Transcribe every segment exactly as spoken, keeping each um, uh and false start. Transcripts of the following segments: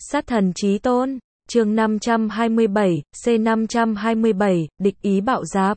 Sát thần chí tôn, chương năm trăm hai mươi bảy, C năm trăm hai mươi bảy, địch ý bạo dạp.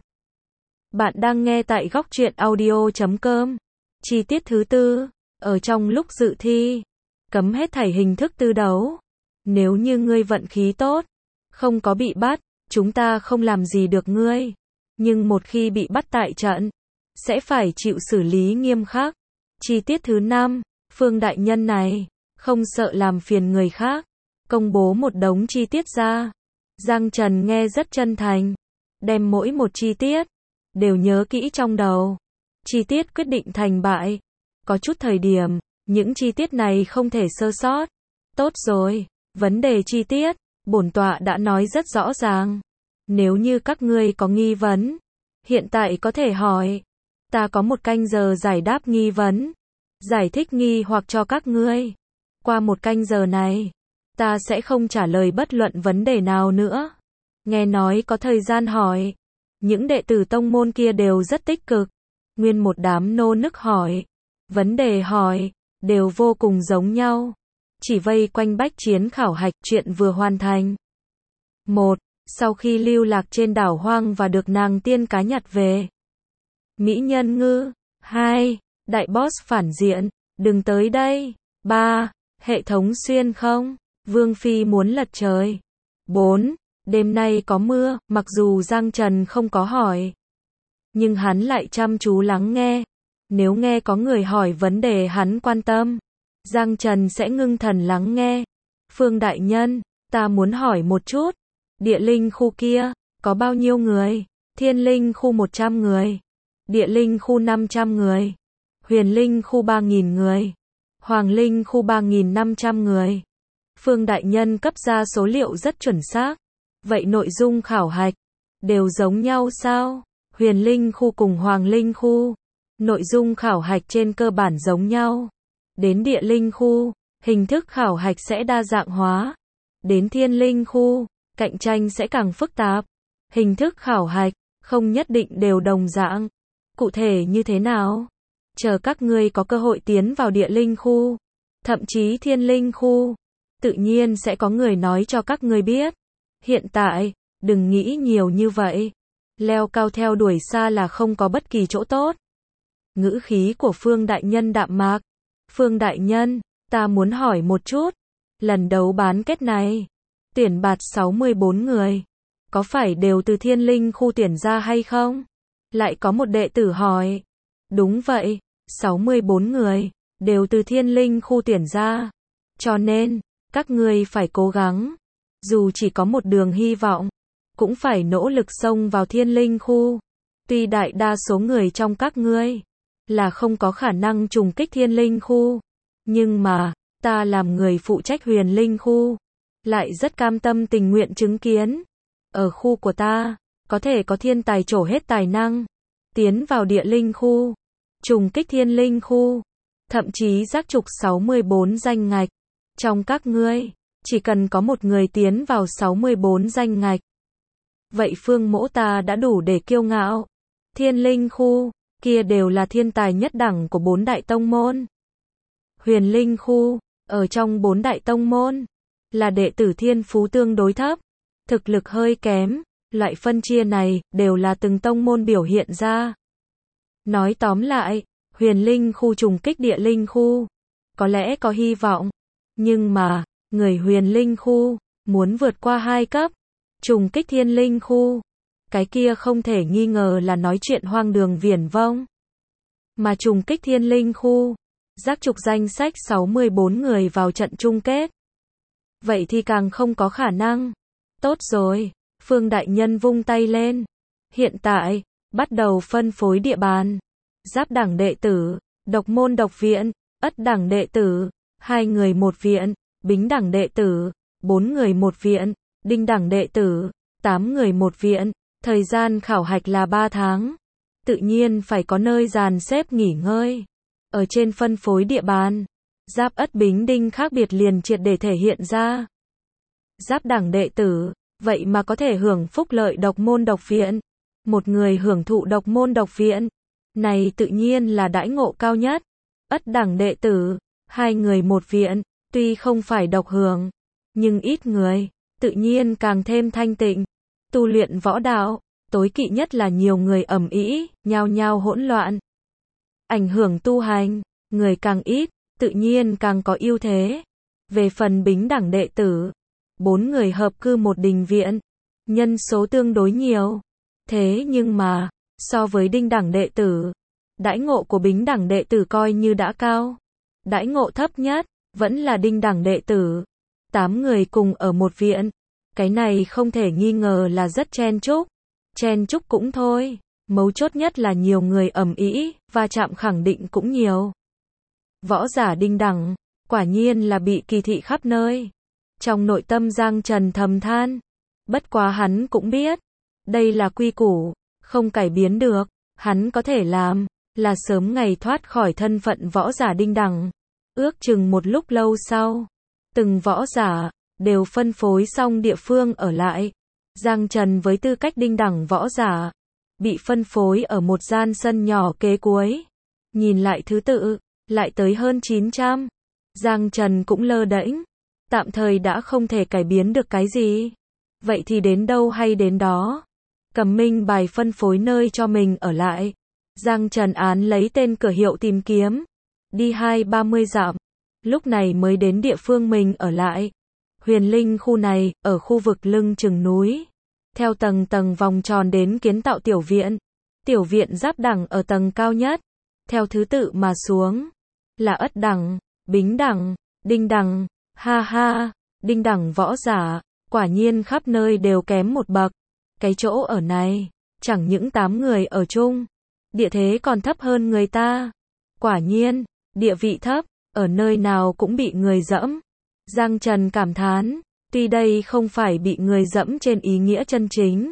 Bạn đang nghe tại góc truyện audio chấm com. Chi tiết thứ tư, ở trong lúc dự thi, cấm hết thảy hình thức tư đấu. Nếu như ngươi vận khí tốt, không có bị bắt, chúng ta không làm gì được ngươi. Nhưng một khi bị bắt tại trận, sẽ phải chịu xử lý nghiêm khắc. Chi tiết thứ năm, Phương đại nhân này, không sợ làm phiền người khác, công bố một đống chi tiết ra. Giang Trần nghe rất chân thành, đem mỗi một chi tiết, đều nhớ kỹ trong đầu. Chi tiết quyết định thành bại. Có chút thời điểm, những chi tiết này không thể sơ sót. Tốt rồi, vấn đề chi tiết, bổn tọa đã nói rất rõ ràng. Nếu như các ngươi có nghi vấn, hiện tại có thể hỏi. Ta có một canh giờ giải đáp nghi vấn, giải thích nghi hoặc cho các ngươi. Qua một canh giờ này, ta sẽ không trả lời bất luận vấn đề nào nữa. Nghe nói có thời gian hỏi. Những đệ tử tông môn kia đều rất tích cực. Nguyên một đám nô nức hỏi. Vấn đề hỏi, đều vô cùng giống nhau. Chỉ vây quanh bách chiến khảo hạch chuyện vừa hoàn thành. một. Sau khi lưu lạc trên đảo hoang và được nàng tiên cá nhặt về. Mỹ nhân ngư. hai. Đại boss phản diện, đừng tới đây. ba. Hệ thống xuyên không, Vương Phi muốn lật trời. bốn. Đêm nay có mưa, mặc dù Giang Trần không có hỏi. Nhưng hắn lại chăm chú lắng nghe. Nếu nghe có người hỏi vấn đề hắn quan tâm, Giang Trần sẽ ngưng thần lắng nghe. Phương đại nhân, ta muốn hỏi một chút. Địa linh khu kia, có bao nhiêu người? Thiên linh khu một trăm người. Địa linh khu năm trăm người. Huyền linh khu ba nghìn người. Hoàng linh khu ba nghìn năm trăm người. Phương đại nhân cấp ra số liệu rất chuẩn xác. Vậy nội dung khảo hạch đều giống nhau sao? Huyền linh khu cùng Hoàng linh khu, nội dung khảo hạch trên cơ bản giống nhau. Đến địa linh khu, hình thức khảo hạch sẽ đa dạng hóa. Đến thiên linh khu, cạnh tranh sẽ càng phức tạp. Hình thức khảo hạch không nhất định đều đồng dạng. Cụ thể như thế nào? Chờ các ngươi có cơ hội tiến vào địa linh khu, thậm chí thiên linh khu, tự nhiên sẽ có người nói cho các ngươi biết. Hiện tại, đừng nghĩ nhiều như vậy. Leo cao theo đuổi xa là không có bất kỳ chỗ tốt. Ngữ khí của Phương đại nhân đạm mạc. Phương đại nhân, ta muốn hỏi một chút. Lần đấu bán kết này, tuyển bạt sáu mươi bốn người. Có phải đều từ thiên linh khu tuyển ra hay không? Lại có một đệ tử hỏi. Đúng vậy, sáu mươi bốn người, đều từ thiên linh khu tuyển ra. Cho nên, các ngươi phải cố gắng. Dù chỉ có một đường hy vọng, cũng phải nỗ lực xông vào thiên linh khu. Tuy đại đa số người trong các ngươi là không có khả năng trùng kích thiên linh khu, nhưng mà, ta làm người phụ trách huyền linh khu, lại rất cam tâm tình nguyện chứng kiến. Ở khu của ta, có thể có thiên tài trổ hết tài năng, tiến vào địa linh khu, trùng kích thiên linh khu, thậm chí giác trục sáu mươi bốn danh ngạch. Trong các ngươi, chỉ cần có một người tiến vào sáu mươi bốn danh ngạch. Vậy Phương mỗ ta đã đủ để kiêu ngạo. Thiên linh khu, kia đều là thiên tài nhất đẳng của bốn đại tông môn. Huyền linh khu, ở trong bốn đại tông môn, là đệ tử thiên phú tương đối thấp, thực lực hơi kém. Loại phân chia này, đều là từng tông môn biểu hiện ra. Nói tóm lại, huyền linh khu trùng kích địa linh khu, có lẽ có hy vọng. Nhưng mà, người huyền linh khu, muốn vượt qua hai cấp, trùng kích thiên linh khu, cái kia không thể nghi ngờ là nói chuyện hoang đường viển vông. Mà trùng kích thiên linh khu, giác trục danh sách sáu mươi bốn người vào trận chung kết. Vậy thì càng không có khả năng. Tốt rồi, Phương đại nhân vung tay lên. Hiện tại, bắt đầu phân phối địa bàn. Giáp đẳng đệ tử, độc môn độc viện, ất đẳng đệ tử, hai người một viện, bính đẳng đệ tử, bốn người một viện, đinh đẳng đệ tử, tám người một viện. Thời gian khảo hạch là ba tháng. Tự nhiên phải có nơi dàn xếp nghỉ ngơi. Ở trên phân phối địa bàn, giáp ất bính đinh khác biệt liền triệt để thể hiện ra. Giáp đẳng đệ tử, vậy mà có thể hưởng phúc lợi độc môn độc viện. Một người hưởng thụ độc môn độc viện, này tự nhiên là đãi ngộ cao nhất. Ất đẳng đệ tử, hai người một viện, tuy không phải độc hưởng, nhưng ít người, tự nhiên càng thêm thanh tịnh. Tu luyện võ đạo, tối kỵ nhất là nhiều người ầm ĩ, nhao nhao hỗn loạn. Ảnh hưởng tu hành, người càng ít, tự nhiên càng có ưu thế. Về phần bính đẳng đệ tử, bốn người hợp cư một đình viện, nhân số tương đối nhiều. Thế nhưng mà, so với đinh đẳng đệ tử, đãi ngộ của bính đẳng đệ tử coi như đã cao. Đãi ngộ thấp nhất, vẫn là đinh đẳng đệ tử. Tám người cùng ở một viện, cái này không thể nghi ngờ là rất chen chúc. Chen chúc cũng thôi, mấu chốt nhất là nhiều người ầm ĩ, va chạm khẳng định cũng nhiều. Võ giả đinh đẳng, quả nhiên là bị kỳ thị khắp nơi. Trong nội tâm Giang Trần thầm than, bất quá hắn cũng biết, đây là quy củ, không cải biến được, hắn có thể làm, là sớm ngày thoát khỏi thân phận võ giả đinh đẳng. Ước chừng một lúc lâu sau, từng võ giả, đều phân phối xong địa phương ở lại. Giang Trần với tư cách đinh đẳng võ giả, bị phân phối ở một gian sân nhỏ kế cuối. Nhìn lại thứ tự, lại tới hơn chín trăm. Giang Trần cũng lơ đễnh, tạm thời đã không thể cải biến được cái gì. Vậy thì đến đâu hay đến đó. Cầm minh bài phân phối nơi cho mình ở lại. Giang Trần án lấy tên cửa hiệu tìm kiếm. Đi hai ba mươi dặm. Lúc này mới đến địa phương mình ở lại. Huyền Linh khu này, ở khu vực lưng chừng núi. Theo tầng tầng vòng tròn đến kiến tạo tiểu viện. Tiểu viện giáp đẳng ở tầng cao nhất. Theo thứ tự mà xuống. Là ất đẳng, bính đẳng, đinh đẳng. Ha ha, đinh đẳng võ giả. Quả nhiên khắp nơi đều kém một bậc. Cái chỗ ở này, chẳng những tám người ở chung. Địa thế còn thấp hơn người ta. Quả nhiên, địa vị thấp, ở nơi nào cũng bị người dẫm. Giang Trần cảm thán, tuy đây không phải bị người dẫm trên ý nghĩa chân chính.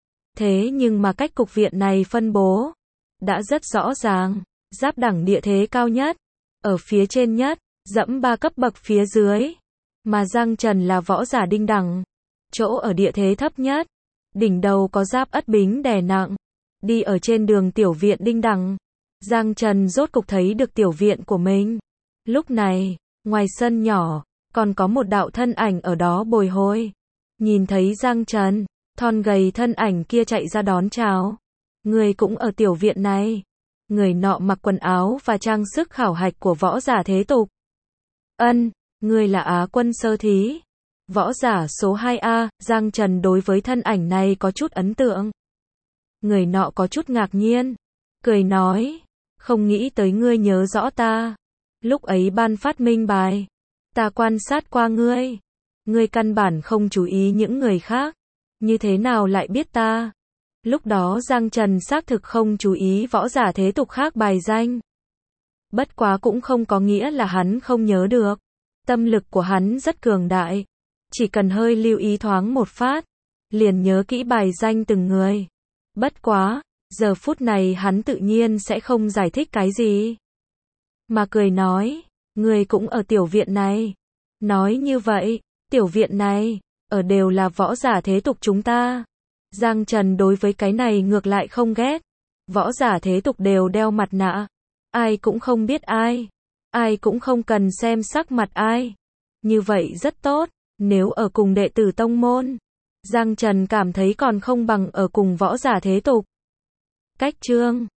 Thế nhưng mà cách cục viện này phân bố, đã rất rõ ràng. Giáp đẳng địa thế cao nhất, ở phía trên nhất, dẫm ba cấp bậc phía dưới. Mà Giang Trần là võ giả đinh đẳng, chỗ ở địa thế thấp nhất. Đỉnh đầu có giáp ất bính đè nặng. Đi ở trên đường tiểu viện đinh đẳng. Giang Trần rốt cục thấy được tiểu viện của mình. Lúc này, ngoài sân nhỏ, còn có một đạo thân ảnh ở đó bồi hồi. Nhìn thấy Giang Trần, thon gầy thân ảnh kia chạy ra đón chào. Người cũng ở tiểu viện này. Người nọ mặc quần áo và trang sức khảo hạch của võ giả thế tục. Ân, người là Á quân sơ thí. Võ giả số hai A, Giang Trần đối với thân ảnh này có chút ấn tượng. Người nọ có chút ngạc nhiên, cười nói, không nghĩ tới ngươi nhớ rõ ta. Lúc ấy ban phát minh bài, ta quan sát qua ngươi. Ngươi căn bản không chú ý những người khác, như thế nào lại biết ta? Lúc đó Giang Trần xác thực không chú ý võ giả thế tục khác bài danh. Bất quá cũng không có nghĩa là hắn không nhớ được. Tâm lực của hắn rất cường đại. Chỉ cần hơi lưu ý thoáng một phát, liền nhớ kỹ bài danh từng người. Bất quá, giờ phút này hắn tự nhiên sẽ không giải thích cái gì. Mà cười nói, người cũng ở tiểu viện này. Nói như vậy, tiểu viện này, ở đều là võ giả thế tục chúng ta. Giang Trần đối với cái này ngược lại không ghét. Võ giả thế tục đều đeo mặt nạ. Ai cũng không biết ai. Ai cũng không cần xem sắc mặt ai. Như vậy rất tốt. Nếu ở cùng đệ tử tông môn, Giang Trần cảm thấy còn không bằng ở cùng võ giả thế tục. Cách chương